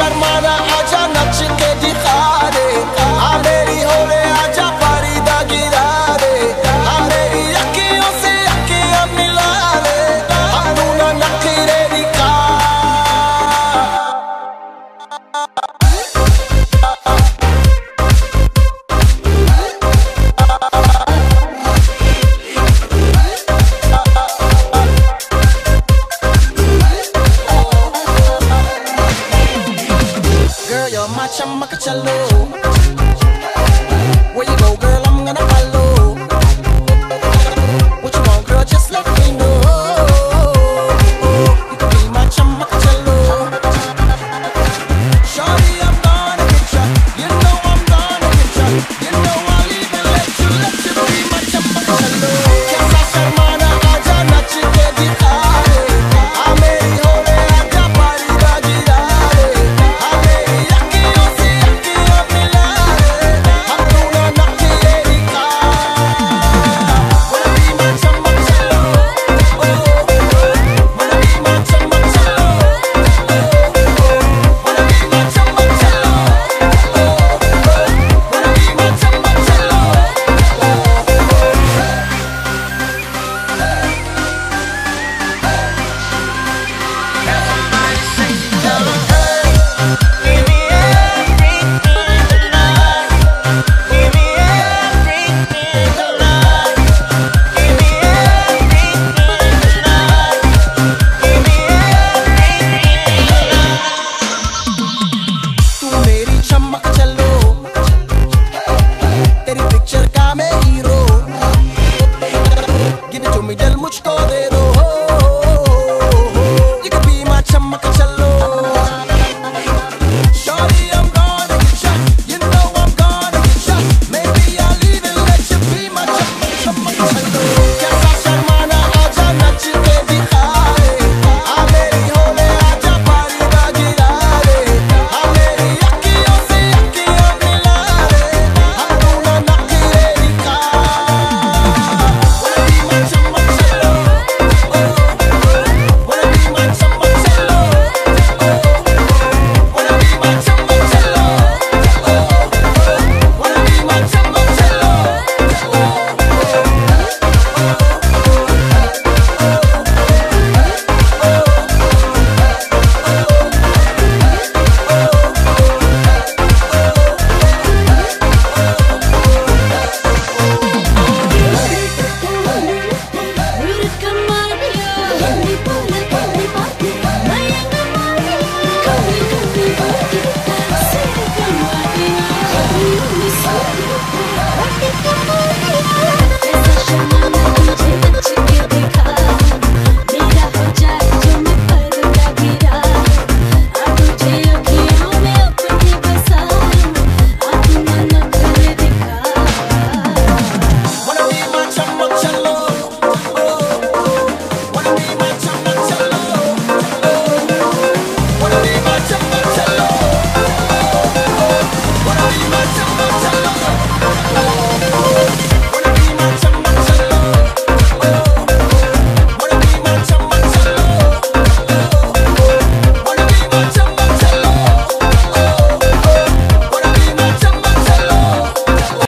शर्माना आजा नच के दिखा दे, हाँ मेरी होले आजा फरीदा गिरा दे, हाँ मेरी अखियों से अखियां मिला ले, हम तू ना नखरे दिखा। Girl, you're my chamacachalo. Where you go, girl, I'm gonna follow. What you want, girl, just let me know. You can be my chamacachalo. Shorty, I'm gonna get ya. You know I'm gonna get ya. You know I'll even let you be my chamacachalo. Kya sharmana aaja nach ke dikha de, aa meri hole aaja farida gira de, aa meri akhiyon se akhiyan mila de, hum tu na nakhre dikha. Wanna be my chamacachalo, oh, wanna be my chamacachalo, oh, wanna be my chamacachalo, oh, wanna be my chamacachalo. Everybody say yeah.